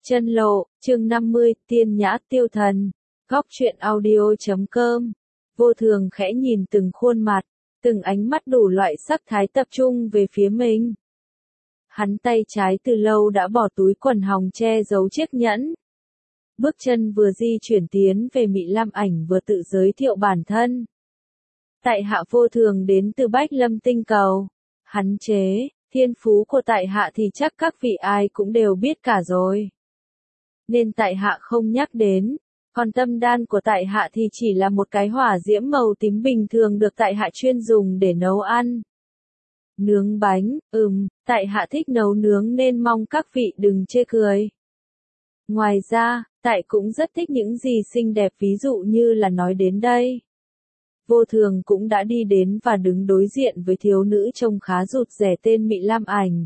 Chân lộ, chương 50, tiên nhã tiêu thần. Góc truyện audio.com. Vô thường khẽ nhìn từng khuôn mặt, từng ánh mắt đủ loại sắc thái tập trung về phía mình. Hắn tay trái từ lâu đã bỏ túi quần hồng che giấu chiếc nhẫn. Bước chân vừa di chuyển tiến về Mị Lam Ảnh vừa tự giới thiệu bản thân. Tại hạ vô thường đến từ Bách Lâm tinh cầu. Hắn chế, thiên phú của tại hạ thì chắc các vị ai cũng đều biết cả rồi. Nên tại hạ không nhắc đến, còn tâm đan của tại hạ thì chỉ là một cái hỏa diễm màu tím bình thường được tại hạ chuyên dùng để nấu ăn. Nướng bánh, tại hạ thích nấu nướng nên mong các vị đừng chê cười. Ngoài ra, tại cũng rất thích những gì xinh đẹp ví dụ như là nói đến đây. Vô thường cũng đã đi đến và đứng đối diện với thiếu nữ trông khá rụt rè tên Mị Lam Ảnh.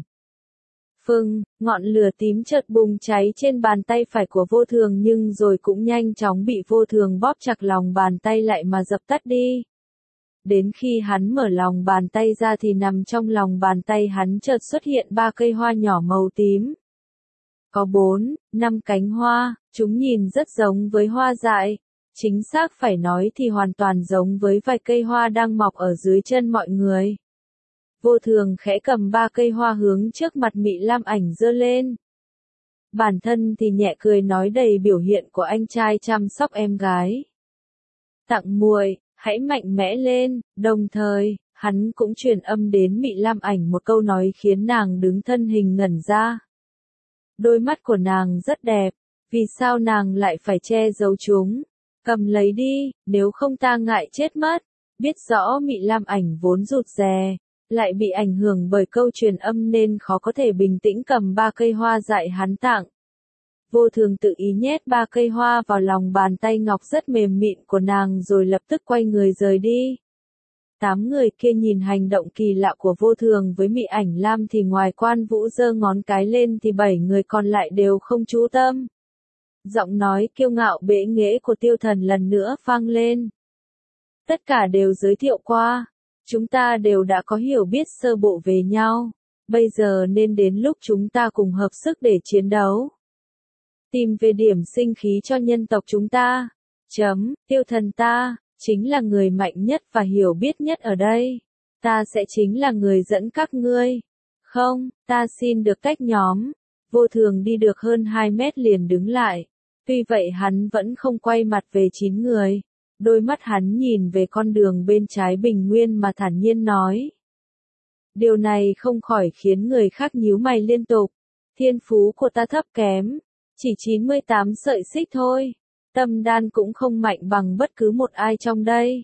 Ngọn lửa tím chợt bùng cháy trên bàn tay phải của vô thường nhưng rồi cũng nhanh chóng bị vô thường bóp chặt lòng bàn tay lại mà dập tắt đi. Đến khi hắn mở lòng bàn tay ra thì nằm trong lòng bàn tay hắn chợt xuất hiện 3 cây hoa nhỏ màu tím. Có 4, 5 cánh hoa, chúng nhìn rất giống với hoa dại. Chính xác phải nói thì hoàn toàn giống với vài cây hoa đang mọc ở dưới chân mọi người. Vô thường khẽ cầm 3 cây hoa hướng trước mặt Mị Lam Ảnh giơ lên. Bản thân thì nhẹ cười nói đầy biểu hiện của anh trai chăm sóc em gái. Tặng muội, hãy mạnh mẽ lên, đồng thời, hắn cũng truyền âm đến Mị Lam Ảnh một câu nói khiến nàng đứng thân hình ngẩn ra. Đôi mắt của nàng rất đẹp, vì sao nàng lại phải che giấu chúng? Cầm lấy đi, nếu không ta ngại chết mất. Biết rõ Mị Lam Ảnh vốn rụt rè, lại bị ảnh hưởng bởi câu truyền âm nên khó có thể bình tĩnh cầm 3 cây hoa dại hắn tặng. Vô thường tự ý nhét 3 cây hoa vào lòng bàn tay ngọc rất mềm mịn của nàng rồi lập tức quay người rời đi. 8 người kia nhìn hành động kỳ lạ của vô thường với Mị Ảnh Lam thì ngoài Quan Vũ giơ ngón cái lên thì 7 người còn lại đều không chú tâm. Giọng nói kiêu ngạo bệ nghễ của Tiêu Thần lần nữa vang lên. Tất cả đều giới thiệu qua. Chúng ta đều đã có hiểu biết sơ bộ về nhau. Bây giờ nên đến lúc chúng ta cùng hợp sức để chiến đấu. Tìm về điểm sinh khí cho nhân tộc chúng ta. Tiêu Thần ta, chính là người mạnh nhất và hiểu biết nhất ở đây. Ta sẽ chính là người dẫn các ngươi. Không, ta xin được tách nhóm. Vô thường đi được hơn 2 mét liền đứng lại. Tuy vậy hắn vẫn không quay mặt về 9 người. Đôi mắt hắn nhìn về con đường bên trái bình nguyên mà thản nhiên nói. Điều này không khỏi khiến người khác nhíu mày liên tục. Thiên phú của ta thấp kém. Chỉ 98 sợi xích thôi. Tâm đan cũng không mạnh bằng bất cứ một ai trong đây.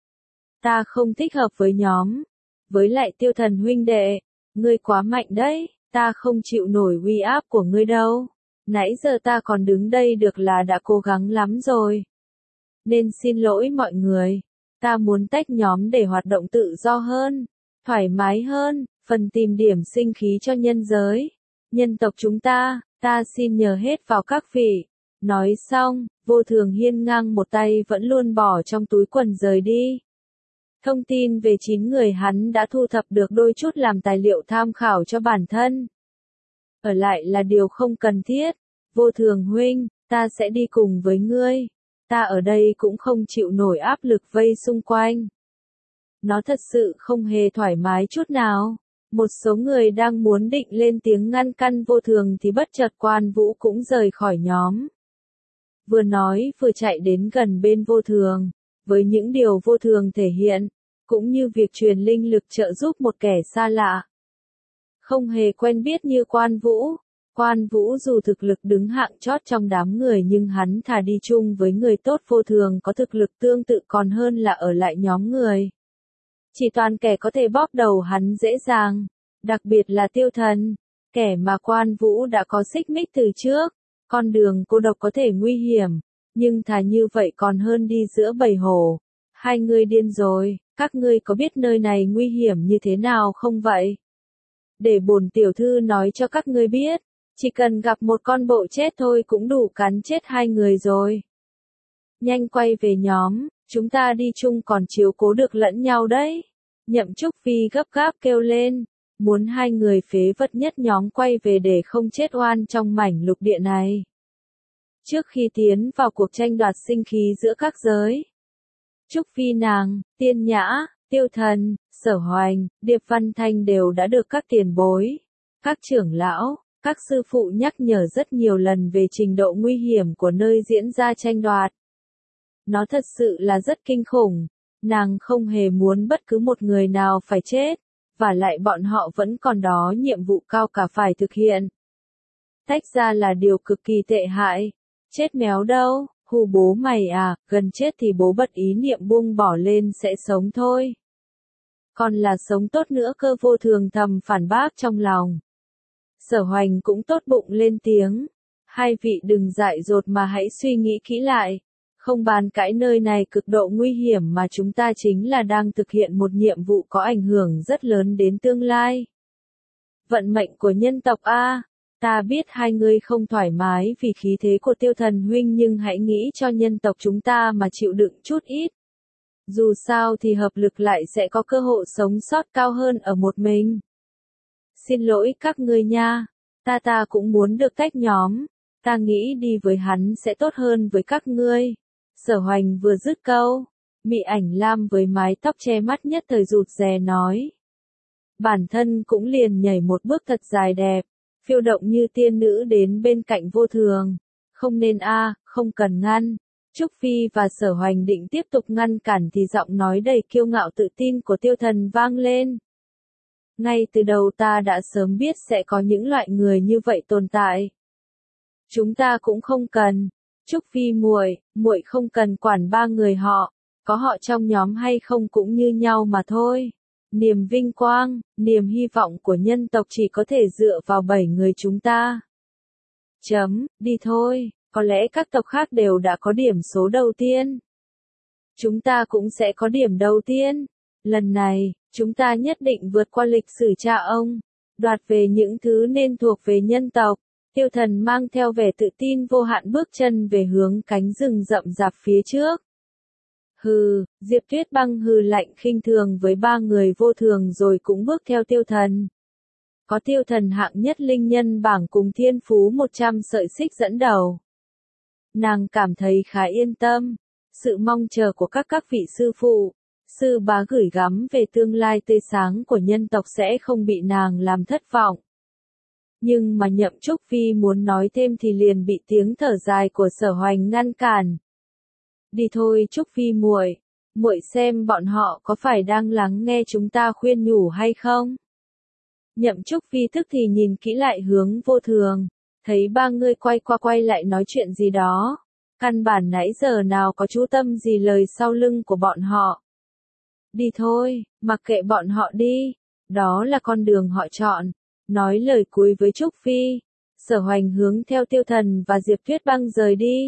Ta không thích hợp với nhóm. Với lại Tiêu Thần huynh đệ. Ngươi quá mạnh đấy. Ta không chịu nổi uy áp của ngươi đâu. Nãy giờ ta còn đứng đây được là đã cố gắng lắm rồi. Nên xin lỗi mọi người. Ta muốn tách nhóm để hoạt động tự do hơn, thoải mái hơn, phần tìm điểm sinh khí cho nhân giới. Nhân tộc chúng ta xin nhờ hết vào các vị. Nói xong, vô thường hiên ngang một tay vẫn luôn bỏ trong túi quần rời đi. Thông tin về 9 người hắn đã thu thập được đôi chút làm tài liệu tham khảo cho bản thân. Ở lại là điều không cần thiết. Vô thường huynh, ta sẽ đi cùng với ngươi. Ta ở đây cũng không chịu nổi áp lực vây xung quanh. Nó thật sự không hề thoải mái chút nào. Một số người đang muốn định lên tiếng ngăn căn vô thường thì bất chợt Quan Vũ cũng rời khỏi nhóm. Vừa nói vừa chạy đến gần bên vô thường. Với những điều vô thường thể hiện, cũng như việc truyền linh lực trợ giúp một kẻ xa lạ. Không hề quen biết như Quan Vũ. Quan Vũ dù thực lực đứng hạng chót trong đám người nhưng hắn thà đi chung với người tốt vô thường có thực lực tương tự còn hơn là ở lại nhóm người. Chỉ toàn kẻ có thể bóp đầu hắn dễ dàng, đặc biệt là Tiêu Thần, kẻ mà Quan Vũ đã có xích mích từ trước. Con đường cô độc có thể nguy hiểm, nhưng thà như vậy còn hơn đi giữa bầy hổ. Hai người điên rồi, các ngươi có biết nơi này nguy hiểm như thế nào không vậy? Để bổn tiểu thư nói cho các ngươi biết. Chỉ cần gặp một con bộ chết thôi cũng đủ cắn chết 2 người rồi. Nhanh quay về nhóm, chúng ta đi chung còn chiếu cố được lẫn nhau đấy. Nhậm Trúc Phi gấp gáp kêu lên. muốn hai người phế vật nhất nhóm quay về để không chết oan trong mảnh lục địa này. Trước khi tiến vào cuộc tranh đoạt sinh khí giữa các giới, Trúc Phi nàng, Tiên Nhã, Tiêu Thần, Sở Hoành, Điệp Văn Thanh đều đã được các tiền bối, các trưởng lão, các sư phụ nhắc nhở rất nhiều lần về trình độ nguy hiểm của nơi diễn ra tranh đoạt. Nó thật sự là rất kinh khủng, nàng không hề muốn bất cứ một người nào phải chết, và lại bọn họ vẫn còn đó nhiệm vụ cao cả phải thực hiện. Tách ra là điều cực kỳ tệ hại, chết méo đâu, hù bố mày à, gần chết thì bố bật ý niệm buông bỏ lên sẽ sống thôi. Còn là sống tốt nữa cơ, Vô Thường thầm phản bác trong lòng. Sở Hoành cũng tốt bụng lên tiếng. Hai vị đừng dại dột mà hãy suy nghĩ kỹ lại. Không bàn cãi, nơi này cực độ nguy hiểm mà chúng ta chính là đang thực hiện một nhiệm vụ có ảnh hưởng rất lớn đến tương lai. Vận mệnh của nhân tộc A. Ta biết hai người không thoải mái vì khí thế của Tiêu Thần huynh, nhưng hãy nghĩ cho nhân tộc chúng ta mà chịu đựng chút ít. Dù sao thì hợp lực lại sẽ có cơ hội sống sót cao hơn ở một mình. Xin lỗi các ngươi nha, ta cũng muốn được tách nhóm, ta nghĩ đi với hắn sẽ tốt hơn với các ngươi. Sở Hoành vừa dứt câu, Mị Ảnh Lam với mái tóc che mắt nhất thời rụt rè nói. Bản thân cũng liền nhảy một bước thật dài đẹp, phiêu động như tiên nữ đến bên cạnh Vô Thường. Không nên không cần ngăn. Trúc Phi và Sở Hoành định tiếp tục ngăn cản thì giọng nói đầy kiêu ngạo tự tin của Tiêu Thần vang lên. Ngay từ đầu ta đã sớm biết sẽ có những loại người như vậy tồn tại. Chúng ta cũng không cần. Trúc Phi muội không cần quản ba người họ, có họ trong nhóm hay không cũng như nhau mà thôi. Niềm vinh quang, niềm hy vọng của nhân tộc chỉ có thể dựa vào 7 người chúng ta. Đi thôi, có lẽ các tộc khác đều đã có điểm số đầu tiên. Chúng ta cũng sẽ có điểm đầu tiên. Lần này, chúng ta nhất định vượt qua lịch sử cha ông, đoạt về những thứ nên thuộc về nhân tộc. Tiêu Thần mang theo vẻ tự tin vô hạn bước chân về hướng cánh rừng rậm rạp phía trước. Hừ, Diệp Tuyết Băng hừ lạnh khinh thường với ba người Vô Thường rồi cũng bước theo Tiêu Thần. Có Tiêu Thần hạng nhất linh nhân bảng cùng thiên phú 100 sợi xích dẫn đầu. Nàng cảm thấy khá yên tâm, sự mong chờ của các vị sư phụ, sư bá gửi gắm về tương lai tươi sáng của nhân tộc sẽ không bị nàng làm thất vọng. Nhưng mà Nhậm Trúc Phi muốn nói thêm thì liền bị tiếng thở dài của Sở Hoành ngăn cản. Đi thôi Trúc Phi muội xem bọn họ có phải đang lắng nghe chúng ta khuyên nhủ hay không? Nhậm Trúc Phi tức thì nhìn kỹ lại hướng Vô Thường, thấy ba người quay qua quay lại nói chuyện gì đó. Căn bản nãy giờ nào có chú tâm gì lời sau lưng của bọn họ. Đi thôi, mặc kệ bọn họ đi, đó là con đường họ chọn. Nói lời cuối với Trúc Phi, Sở Hoành hướng theo Tiêu Thần và Diệp Tuyết Băng rời đi.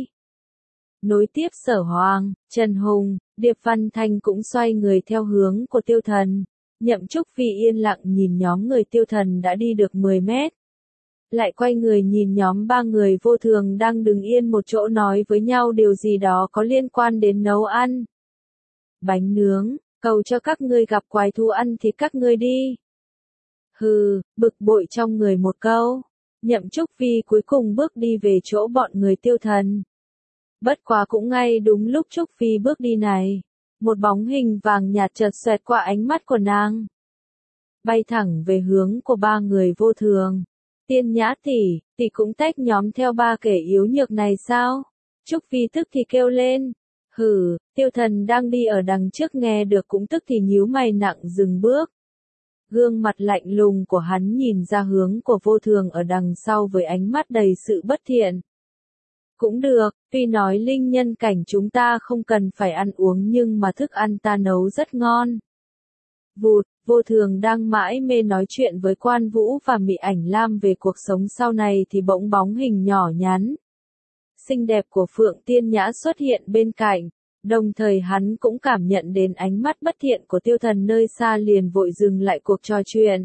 Nối tiếp Sở Hoàng, Trần Hùng, Điệp Văn Thanh cũng xoay người theo hướng của Tiêu Thần. Nhậm Trúc Phi yên lặng nhìn nhóm người Tiêu Thần đã đi được 10 mét. Lại quay người nhìn nhóm ba người Vô Thường đang đứng yên một chỗ nói với nhau điều gì đó có liên quan đến nấu ăn. Bánh nướng, cầu cho các ngươi gặp quái thú ăn thì các ngươi đi. Hừ, bực bội trong người một câu. Nhậm Trúc Phi cuối cùng bước đi về chỗ bọn người Tiêu Thần. Bất quá cũng ngay đúng lúc Trúc Phi bước đi này, một bóng hình vàng nhạt chợt xoẹt qua ánh mắt của nàng. Bay thẳng về hướng của ba người Vô Thường. Tiên Nhã tỷ cũng tách nhóm theo ba kẻ yếu nhược này sao? Trúc Phi tức thì kêu lên. Hừ, Tiêu Thần đang đi ở đằng trước nghe được cũng tức thì nhíu mày nặng dừng bước. Gương mặt lạnh lùng của hắn nhìn ra hướng của Vô Thường ở đằng sau với ánh mắt đầy sự bất thiện. Cũng được, tuy nói linh nhân cảnh chúng ta không cần phải ăn uống nhưng mà thức ăn ta nấu rất ngon. Vụt, Vô Thường đang mãi mê nói chuyện với Quan Vũ và Mị Ảnh Lam về cuộc sống sau này thì bỗng bóng hình nhỏ nhắn xinh đẹp của Phượng Tiên Nhã xuất hiện bên cạnh, đồng thời hắn cũng cảm nhận đến ánh mắt bất thiện của Tiêu Thần nơi xa liền vội dừng lại cuộc trò chuyện.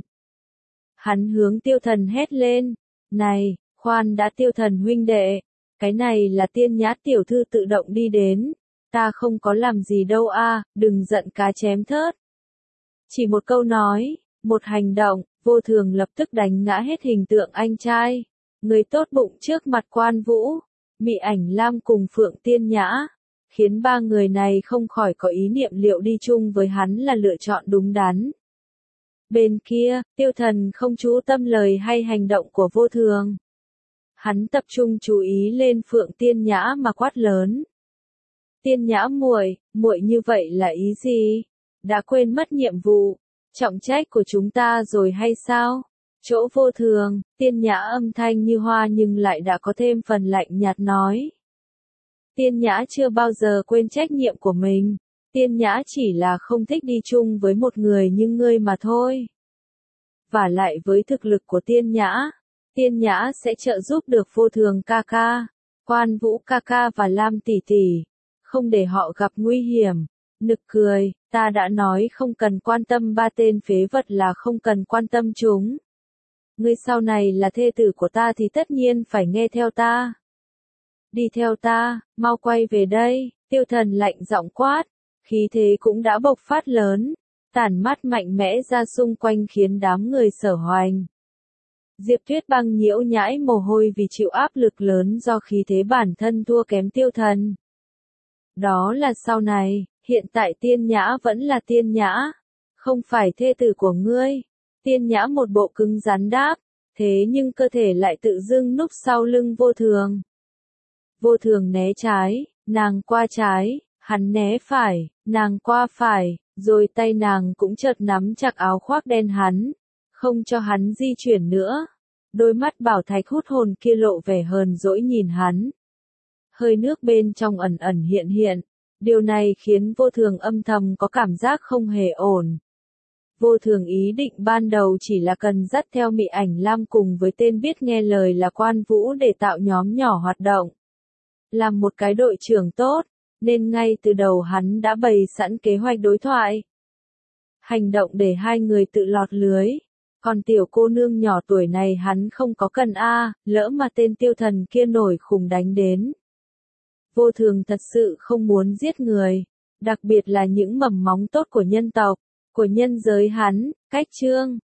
Hắn hướng Tiêu Thần hét lên, này, khoan đã Tiêu Thần huynh đệ, cái này là Tiên Nhã tiểu thư tự động đi đến, ta không có làm gì đâu đừng giận cá chém thớt. Chỉ một câu nói, một hành động, Vô Thường lập tức đánh ngã hết hình tượng anh trai, người tốt bụng trước mặt Quan Vũ, Mị Ảnh Lam cùng Phượng Tiên Nhã, khiến ba người này không khỏi có ý niệm liệu đi chung với hắn là lựa chọn đúng đắn. Bên kia, Tiêu Thần không chú tâm lời hay hành động của Vô Thường. Hắn tập trung chú ý lên Phượng Tiên Nhã mà quát lớn. Tiên Nhã muội, muội như vậy là ý gì? Đã quên mất nhiệm vụ, trọng trách của chúng ta rồi hay sao? Chỗ Vô Thường, Tiên Nhã âm thanh như hoa nhưng lại đã có thêm phần lạnh nhạt nói. Tiên Nhã chưa bao giờ quên trách nhiệm của mình. Tiên Nhã chỉ là không thích đi chung với một người như ngươi mà thôi. Và lại với thực lực của Tiên Nhã sẽ trợ giúp được Vô Thường ca ca, Quan Vũ ca ca và Lam tỷ tỷ, không để họ gặp nguy hiểm. Nực cười, ta đã nói không cần quan tâm ba tên phế vật là không cần quan tâm chúng. Ngươi sau này là thê tử của ta thì tất nhiên phải nghe theo ta. Đi theo ta, mau quay về đây, Tiêu Thần lạnh giọng quát, khí thế cũng đã bộc phát lớn, tản mát mạnh mẽ ra xung quanh khiến đám người Sở Hoành. Diệp Tuyết Băng nhiễu nhãi mồ hôi vì chịu áp lực lớn do khí thế bản thân thua kém Tiêu Thần. Đó là sau này, hiện tại Tiên Nhã vẫn là Tiên Nhã, không phải thê tử của ngươi. Tiên Nhã một bộ cứng rắn đáp, thế nhưng cơ thể lại tự dưng núp sau lưng Vô Thường. Vô Thường né trái, nàng qua trái, hắn né phải, nàng qua phải, rồi tay nàng cũng chợt nắm chặt áo khoác đen hắn, không cho hắn di chuyển nữa. Đôi mắt bảo thạch hút hồn kia lộ vẻ hờn dỗi nhìn hắn. Hơi nước bên trong ẩn ẩn hiện hiện, điều này khiến Vô Thường âm thầm có cảm giác không hề ổn. Vô Thường ý định ban đầu chỉ là cần dắt theo Mị Ảnh Lam cùng với tên biết nghe lời là Quan Vũ để tạo nhóm nhỏ hoạt động. Làm một cái đội trưởng tốt, nên ngay từ đầu hắn đã bày sẵn kế hoạch đối thoại. Hành động để hai người tự lọt lưới. Còn tiểu cô nương nhỏ tuổi này hắn không có cần lỡ mà tên Tiêu Thần kia nổi khùng đánh đến. Vô Thường thật sự không muốn giết người, đặc biệt là những mầm móng tốt của nhân tộc, của nhân giới hắn, cách chương.